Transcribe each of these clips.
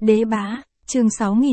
Đế bá, chương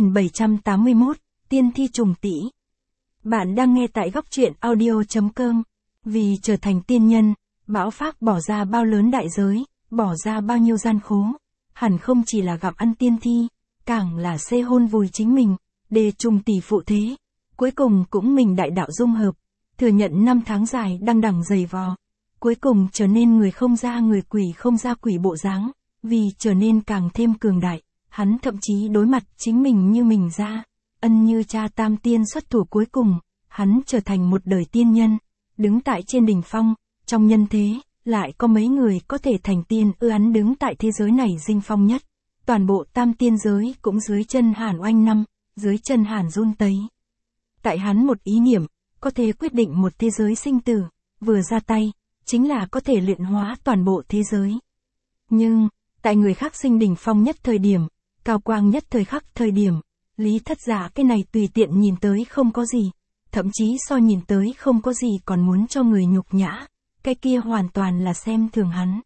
6781, tiên thi trùng tỷ. Bạn đang nghe tại góc truyện audio.com. Vì trở thành tiên nhân, Bảo Phác bỏ ra bao lớn đại giới, bỏ ra bao nhiêu gian khổ. Hẳn không chỉ là gặp ăn tiên thi, càng là xê hôn vùi chính mình, để trùng tỷ phụ thế. Cuối cùng cũng mình đại đạo dung hợp, thừa nhận 5 tháng dài đăng đẳng dày vò. Cuối cùng trở nên người không ra người quỷ không ra quỷ bộ dáng, vì trở nên càng thêm cường đại. Hắn thậm chí đối mặt chính mình như mình ra, ân như cha tam tiên xuất thủ cuối cùng, hắn trở thành một đời tiên nhân, đứng tại trên đỉnh phong, trong nhân thế, lại có mấy người có thể thành tiên hắn đứng tại thế giới này dinh phong nhất. Toàn bộ tam tiên giới cũng dưới chân Hàn Oanh năm, dưới chân Hàn run tấy. Tại hắn một ý niệm, có thể quyết định một thế giới sinh tử, vừa ra tay, chính là có thể luyện hóa toàn bộ thế giới. Nhưng, tại người khác sinh đỉnh phong nhất thời điểm, cao quang nhất thời khắc thời điểm, Lý Thất Giả cái này tùy tiện nhìn tới không có gì, thậm chí so nhìn tới không có gì còn muốn cho người nhục nhã, cái kia hoàn toàn là xem thường hắn.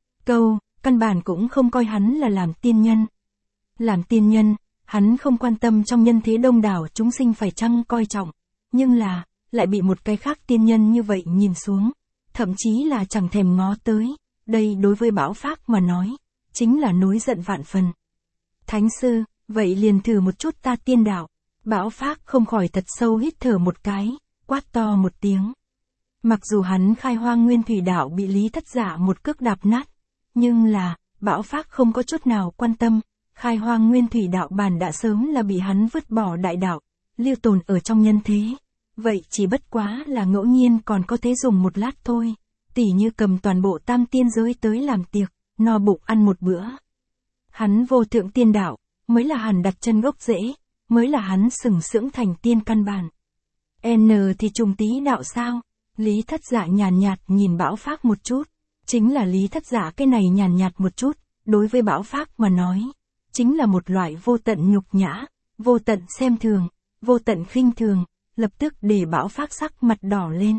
Căn bản cũng không coi hắn là làm tiên nhân. Làm tiên nhân, hắn không quan tâm trong nhân thế đông đảo chúng sinh phải chăng coi trọng, nhưng là, lại bị một cái khác tiên nhân như vậy nhìn xuống, thậm chí là chẳng thèm ngó tới, đây đối với Bảo Phác mà nói, chính là nối giận vạn phần. Thánh sư, vậy liền thử một chút ta tiên đạo. Bảo Phác không khỏi thật sâu hít thở một cái, quát to một tiếng. Mặc dù hắn khai hoang nguyên thủy đạo bị Lý Thất Giả một cước đạp nát, nhưng là, Bảo Phác không có chút nào quan tâm, khai hoang nguyên thủy đạo bản đã sớm là bị hắn vứt bỏ đại đạo, lưu tồn ở trong nhân thế. Vậy chỉ bất quá là ngẫu nhiên còn có thể dùng một lát thôi, tỉ như cầm toàn bộ tam tiên giới tới làm tiệc, no bụng ăn một bữa. Hắn vô thượng tiên đạo, mới là hắn đặt chân gốc rễ, mới là hắn sừng sững thành tiên căn bản. N thì trùng tí đạo sao? Lý Thất Giả nhàn nhạt nhìn Bảo Phác một chút, chính là Lý Thất Giả cái này nhàn nhạt một chút, đối với Bảo Phác mà nói, chính là một loại vô tận nhục nhã, vô tận xem thường, vô tận khinh thường, lập tức để Bảo Phác sắc mặt đỏ lên.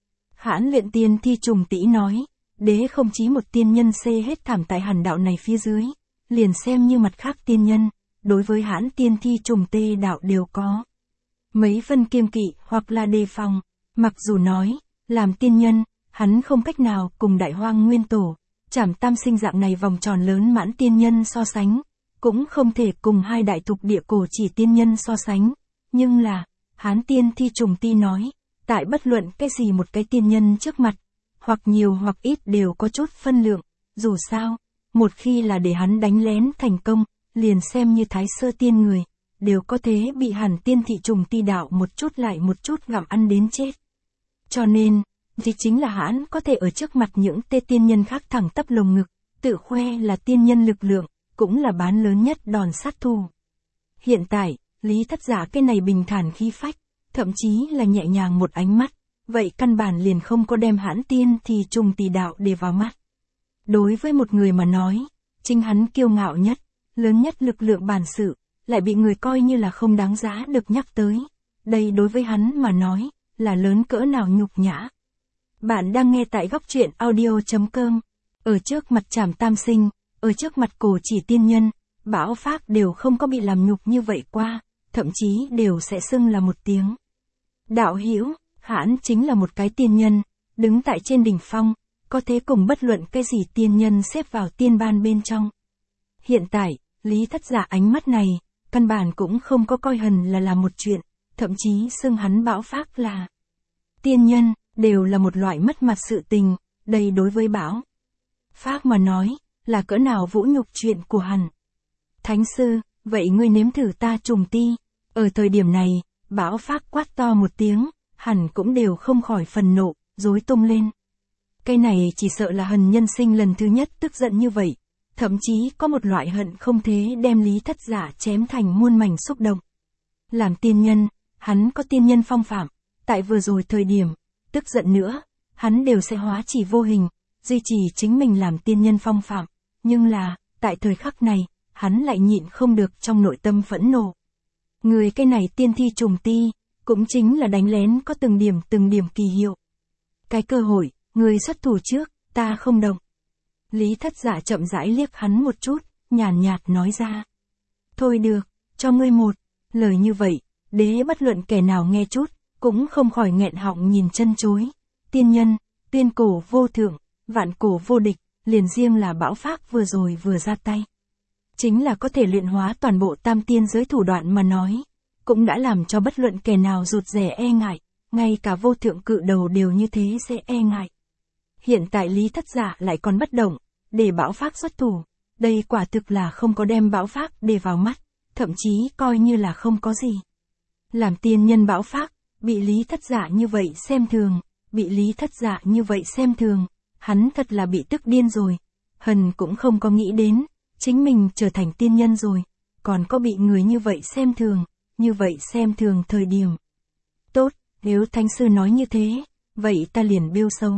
Hãn luyện tiên thi trùng tỷ nói, đế không chí một tiên nhân xê hết thảm tại hàn đạo này phía dưới, liền xem như mặt khác tiên nhân, đối với hãn tiên thi trùng tê đạo đều có mấy phân kiêng kỵ hoặc là đề phòng. Mặc dù nói, làm tiên nhân, hắn không cách nào cùng đại hoang nguyên tổ, Trảm Tam Sinh dạng này vòng tròn lớn mãn tiên nhân so sánh, cũng không thể cùng hai đại thục địa cổ chỉ tiên nhân so sánh, nhưng là, hán tiên thi trùng ti nói, tại bất luận cái gì một cái tiên nhân trước mặt, hoặc nhiều hoặc ít đều có chút phân lượng, dù sao, một khi là để hắn đánh lén thành công, liền xem như thái sơ tiên người, đều có thể bị hàn tiên thị trùng ti đạo một chút lại một chút gặm ăn đến chết. Cho nên, thì chính là hắn có thể ở trước mặt những tiên nhân khác thẳng tắp lồng ngực, tự khoe là tiên nhân lực lượng, cũng là bán lớn nhất đòn sát thủ. Hiện tại, Lý Thất Giả cái này bình thản khí phách, thậm chí là nhẹ nhàng một ánh mắt, vậy căn bản liền không có đem hãn tiên thì trùng tỷ đạo để vào mắt. Đối với một người mà nói, chính hắn kiêu ngạo nhất, lớn nhất lực lượng bản sự, lại bị người coi như là không đáng giá được nhắc tới. Đây đối với hắn mà nói, là lớn cỡ nào nhục nhã. Bạn đang nghe tại góc truyện audio.com. Ở trước mặt Trảm Tam Sinh, ở trước mặt cổ chỉ tiên nhân, Bảo Phác đều không có bị làm nhục như vậy qua, thậm chí đều sẽ xưng là một tiếng đạo hữu. Hãn chính là một cái tiên nhân, đứng tại trên đỉnh phong, có thể cùng bất luận cái gì tiên nhân xếp vào tiên ban bên trong. Hiện tại, Lý Thất Giả ánh mắt này, căn bản cũng không có coi hần là làm một chuyện, thậm chí xưng hắn Bảo Phác là tiên nhân, đều là một loại mất mặt sự tình, đây đối với Bảo Phác mà nói, là cỡ nào vũ nhục chuyện của hắn. Thánh sư, vậy ngươi nếm thử ta trùng ti. Ở thời điểm này, Bảo Phác quát to một tiếng, hẳn cũng đều không khỏi phần nộ, rối tung lên. Cái này chỉ sợ là hần nhân sinh lần thứ nhất tức giận như vậy, thậm chí có một loại hận không thế đem Lý Thất Giả chém thành muôn mảnh xúc động. Làm tiên nhân, hắn có tiên nhân phong phạm, tại vừa rồi thời điểm, tức giận nữa, hắn đều sẽ hóa chỉ vô hình, duy trì chính mình làm tiên nhân phong phạm, nhưng là, tại thời khắc này, hắn lại nhịn không được trong nội tâm phẫn nộ. Người cái này tiên thi trùng ti, cũng chính là đánh lén có từng điểm kỳ hiệu. Cái cơ hội, người xuất thủ trước, ta không động. Lý Thất Giả chậm rãi liếc hắn một chút, nhàn nhạt nói ra. Thôi được, cho ngươi một. Lời như vậy, đế bất luận kẻ nào nghe chút, cũng không khỏi nghẹn họng nhìn chân chối. Tiên nhân, tuyên cổ vô thượng, vạn cổ vô địch, liền riêng là Bảo Phác vừa rồi vừa ra tay. Chính là có thể luyện hóa toàn bộ tam tiên giới thủ đoạn mà nói, cũng đã làm cho bất luận kẻ nào rụt rè e ngại, ngay cả vô thượng cự đầu đều như thế sẽ e ngại. Hiện tại Lý Thất Dạ lại còn bất động, để Bảo Phác xuất thủ, đây quả thực là không có đem Bảo Phác để vào mắt, thậm chí coi như là không có gì. Làm tiên nhân Bảo Phác, bị Lý Thất Dạ như vậy xem thường, bị Lý Thất Dạ như vậy xem thường, hắn thật là bị tức điên rồi. Hần cũng không có nghĩ đến, chính mình trở thành tiên nhân rồi, còn có bị người như vậy xem thường thời điểm. Tốt, nếu Thánh Sư nói như thế, vậy ta liền bêu xấu.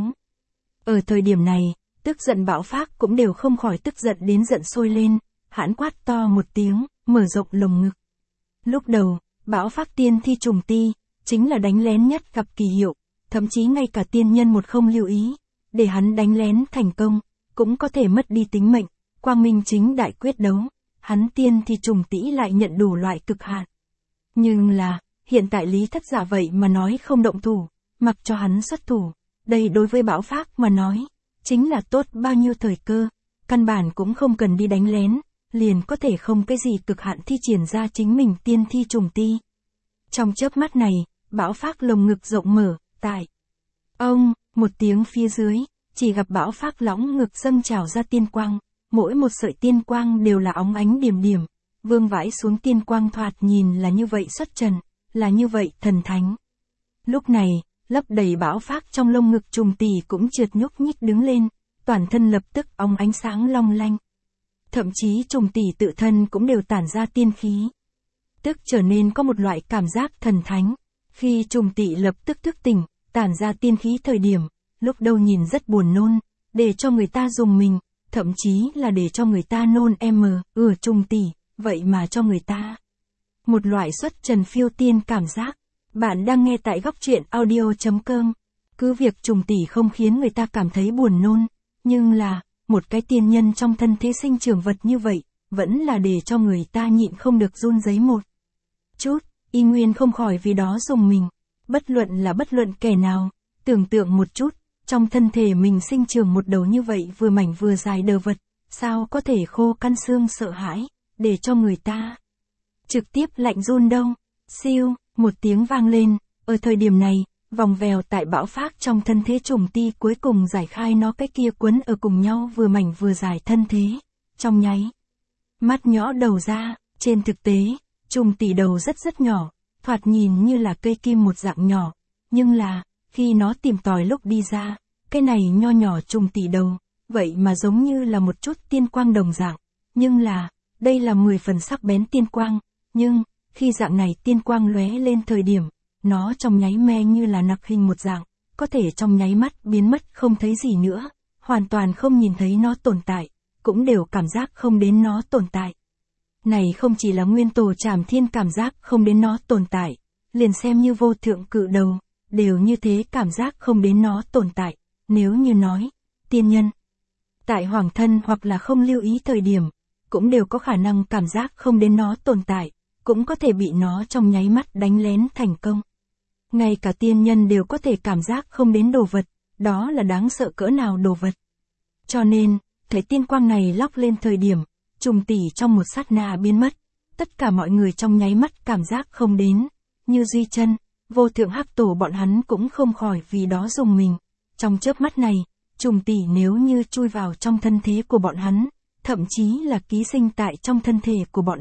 Ở thời điểm này, tức giận Bảo Phác cũng đều không khỏi tức giận đến giận sôi lên, hãn quát to một tiếng, mở rộng lồng ngực. Lúc đầu, Bảo Phác tiên thi trùng ti, chính là đánh lén nhất gặp kỳ hiệu, thậm chí ngay cả tiên nhân một không lưu ý, để hắn đánh lén thành công, cũng có thể mất đi tính mệnh, quang minh chính đại quyết đấu, hắn tiên thi trùng tĩ lại nhận đủ loại cực hạn. Nhưng là, hiện tại Lý Thất Dạ vậy mà nói không động thủ, mặc cho hắn xuất thủ, đây đối với Bảo Phác mà nói, chính là tốt bao nhiêu thời cơ, căn bản cũng không cần đi đánh lén, liền có thể không cái gì cực hạn thi triển ra chính mình tiên thi trùng ti. Trong chớp mắt này, Bảo Phác lồng ngực rộng mở, tại ông, một tiếng phía dưới, chỉ gặp Bảo Phác lõng ngực dâng trào ra tiên quang, mỗi một sợi tiên quang đều là óng ánh điểm điểm, vương vãi xuống tiên quang thoạt nhìn là như vậy xuất trần, là như vậy thần thánh. Lúc này, lấp đầy Bảo Phác trong lông ngực trùng tỷ cũng trượt nhúc nhích đứng lên, toàn thân lập tức óng ánh sáng long lanh. Thậm chí trùng tỷ tự thân cũng đều tản ra tiên khí. Tức trở nên có một loại cảm giác thần thánh. Khi trùng tỷ lập tức thức tỉnh, tản ra tiên khí thời điểm, lúc đầu nhìn rất buồn nôn, để cho người ta dùng mình, thậm chí là để cho người ta nôn trùng tỷ, vậy mà cho người ta một loại xuất trần phiêu tiên cảm giác. Bạn đang nghe tại góc truyện audio.com. Cứ việc trùng tỷ không khiến người ta cảm thấy buồn nôn, nhưng là, một cái tiên nhân trong thân thế sinh trưởng vật như vậy, vẫn là để cho người ta nhịn không được run rẩy một chút, y nguyên không khỏi vì đó dùng mình. Bất luận kẻ nào, tưởng tượng một chút, trong thân thể mình sinh trưởng một đầu như vậy vừa mảnh vừa dài đờ vật, sao có thể khô căn xương sợ hãi, để cho người ta trực tiếp lạnh run đâu. Siêu, một tiếng vang lên, ở thời điểm này, vòng vèo tại Bảo Phác trong thân thế trùng ti cuối cùng giải khai nó cái kia quấn ở cùng nhau vừa mảnh vừa dài thân thế, trong nháy mắt nhỏ đầu ra. Trên thực tế, trùng tỷ đầu rất nhỏ, thoạt nhìn như là cây kim một dạng nhỏ, nhưng là, khi nó tìm tòi lúc đi ra, cái này nho nhỏ trùng tỷ đầu, vậy mà giống như là một chút tiên quang đồng dạng, nhưng là, đây là 10 phần sắc bén tiên quang, nhưng, khi dạng này tiên quang lóe lên thời điểm, nó trong nháy me như là nặc hình một dạng, có thể trong nháy mắt biến mất không thấy gì nữa, hoàn toàn không nhìn thấy nó tồn tại, cũng đều cảm giác không đến nó tồn tại. Này không chỉ là nguyên tổ Trảm Thiên cảm giác không đến nó tồn tại, liền xem như vô thượng cự đầu, đều như thế cảm giác không đến nó tồn tại. Nếu như nói, tiên nhân tại hoàng thân hoặc là không lưu ý thời điểm, cũng đều có khả năng cảm giác không đến nó tồn tại, cũng có thể bị nó trong nháy mắt đánh lén thành công. Ngay cả tiên nhân đều có thể cảm giác không đến đồ vật, đó là đáng sợ cỡ nào đồ vật. Cho nên, thấy tiên quang này lóc lên thời điểm, trùng tỷ trong một sát na biến mất, tất cả mọi người trong nháy mắt cảm giác không đến, như Duy Chân, Vô Thượng Hắc Tổ bọn hắn cũng không khỏi vì đó dùng mình. Trong chớp mắt này, trùng tỷ nếu như chui vào trong thân thế của bọn hắn, thậm chí là ký sinh tại trong thân thể của bọn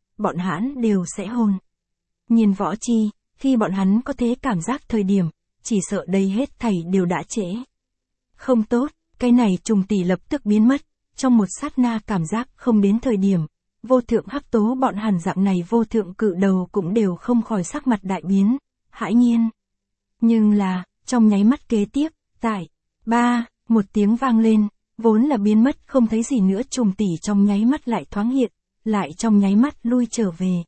hắn đều sẽ hồn nhiên võ chi, khi bọn hắn có thế cảm giác thời điểm, chỉ sợ đây hết thảy đều đã trễ. Không tốt, cái này trùng tỷ lập tức biến mất, trong một sát na cảm giác không đến thời điểm, Vô Thượng Hắc Tố bọn hắn dạng này vô thượng cự đầu cũng đều không khỏi sắc mặt đại biến, hãi nhiên. Nhưng là, trong nháy mắt kế tiếp, một tiếng vang lên, vốn là biến mất không thấy gì nữa trùng tỷ trong nháy mắt lại thoáng hiện, lại trong nháy mắt lui trở về.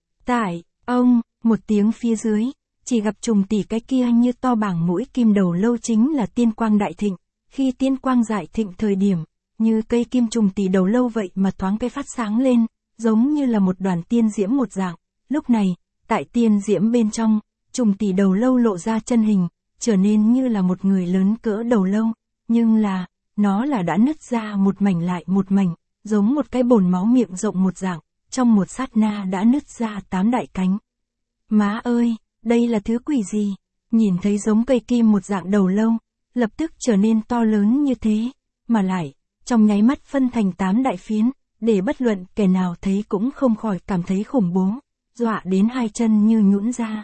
Một tiếng phía dưới, chỉ gặp trùng tỷ cái kia như to bằng mũi kim đầu lâu chính là tiên quang đại thịnh, khi tiên quang đại thịnh thời điểm, như cây kim trùng tỷ đầu lâu vậy mà thoáng cái phát sáng lên, giống như là một đoàn tiên diễm một dạng. Lúc này, tại tiên diễm bên trong, trùng tỷ đầu lâu lộ ra chân hình, trở nên như là một người lớn cỡ đầu lâu, nhưng là, nó là đã nứt ra một mảnh lại một mảnh, giống một cái bồn máu miệng rộng một dạng, trong một sát na đã nứt ra 8 đại cánh. Má ơi, đây là thứ quỷ gì? Nhìn thấy giống cây kim một dạng đầu lâu, lập tức trở nên to lớn như thế, mà lại, trong nháy mắt phân thành 8 đại phiến, để bất luận kẻ nào thấy cũng không khỏi cảm thấy khủng bố, dọa đến hai chân như nhũn ra.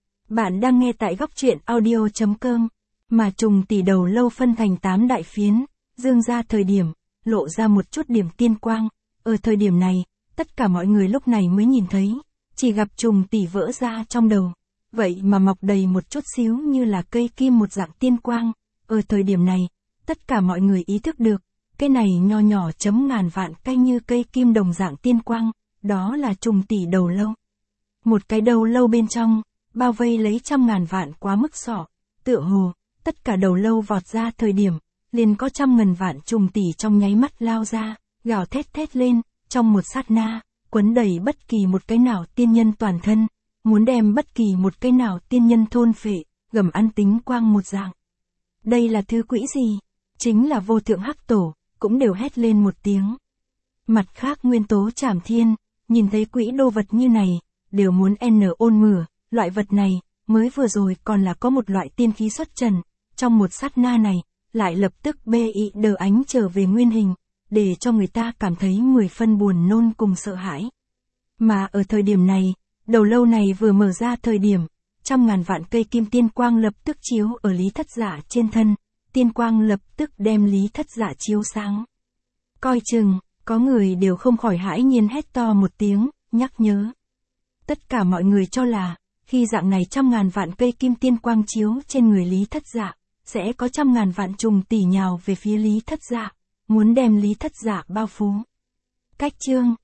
Bạn đang nghe tại góc truyện audio.com, mà trùng tỷ đầu lâu phân thành 8 đại phiến, dương ra thời điểm, lộ ra một chút điểm tiên quang. Ở thời điểm này, tất cả mọi người lúc này mới nhìn thấy, chỉ gặp trùng tỷ vỡ ra trong đầu, vậy mà mọc đầy một chút xíu như là cây kim một dạng tiên quang. Ở thời điểm này, tất cả mọi người ý thức được, cái này nho nhỏ chấm ngàn vạn cây như cây kim đồng dạng tiên quang, đó là trùng tỷ đầu lâu. Một cái đầu lâu bên trong, bao vây lấy trăm ngàn vạn quá mức sọ, tựa hồ, tất cả đầu lâu vọt ra thời điểm, liền có trăm ngàn vạn trùng tỷ trong nháy mắt lao ra, gào thét thét lên, trong một sát na, quấn đầy bất kỳ một cái nào tiên nhân toàn thân, muốn đem bất kỳ một cái nào tiên nhân thôn phệ, gầm ăn tính quang một dạng. Đây là thứ quỷ gì? Chính là vô thượng hắc tổ, cũng đều hét lên một tiếng. Mặt khác nguyên tố trảm thiên, nhìn thấy quỷ đô vật như này, đều muốn ôn mửa, loại vật này, mới vừa rồi còn là có một loại tiên khí xuất trần, trong một sát na này, lại lập tức đờ ánh trở về nguyên hình, để cho người ta cảm thấy 10 phân buồn nôn cùng sợ hãi. Mà ở thời điểm này, đầu lâu này vừa mở ra thời điểm, trăm ngàn vạn cây kim tiên quang lập tức chiếu ở Lý Thất Dạ trên thân, tiên quang lập tức đem Lý Thất Dạ chiếu sáng. Coi chừng, có người đều không khỏi hãi nhiên hét to một tiếng, nhắc nhớ. Tất cả mọi người cho là, khi dạng này trăm ngàn vạn cây kim tiên quang chiếu trên người Lý Thất Dạ, sẽ có trăm ngàn vạn trùng tỷ nhào về phía Lý Thất Dạ, muốn đem Lý Thất Dạ bao phủ. Cách chương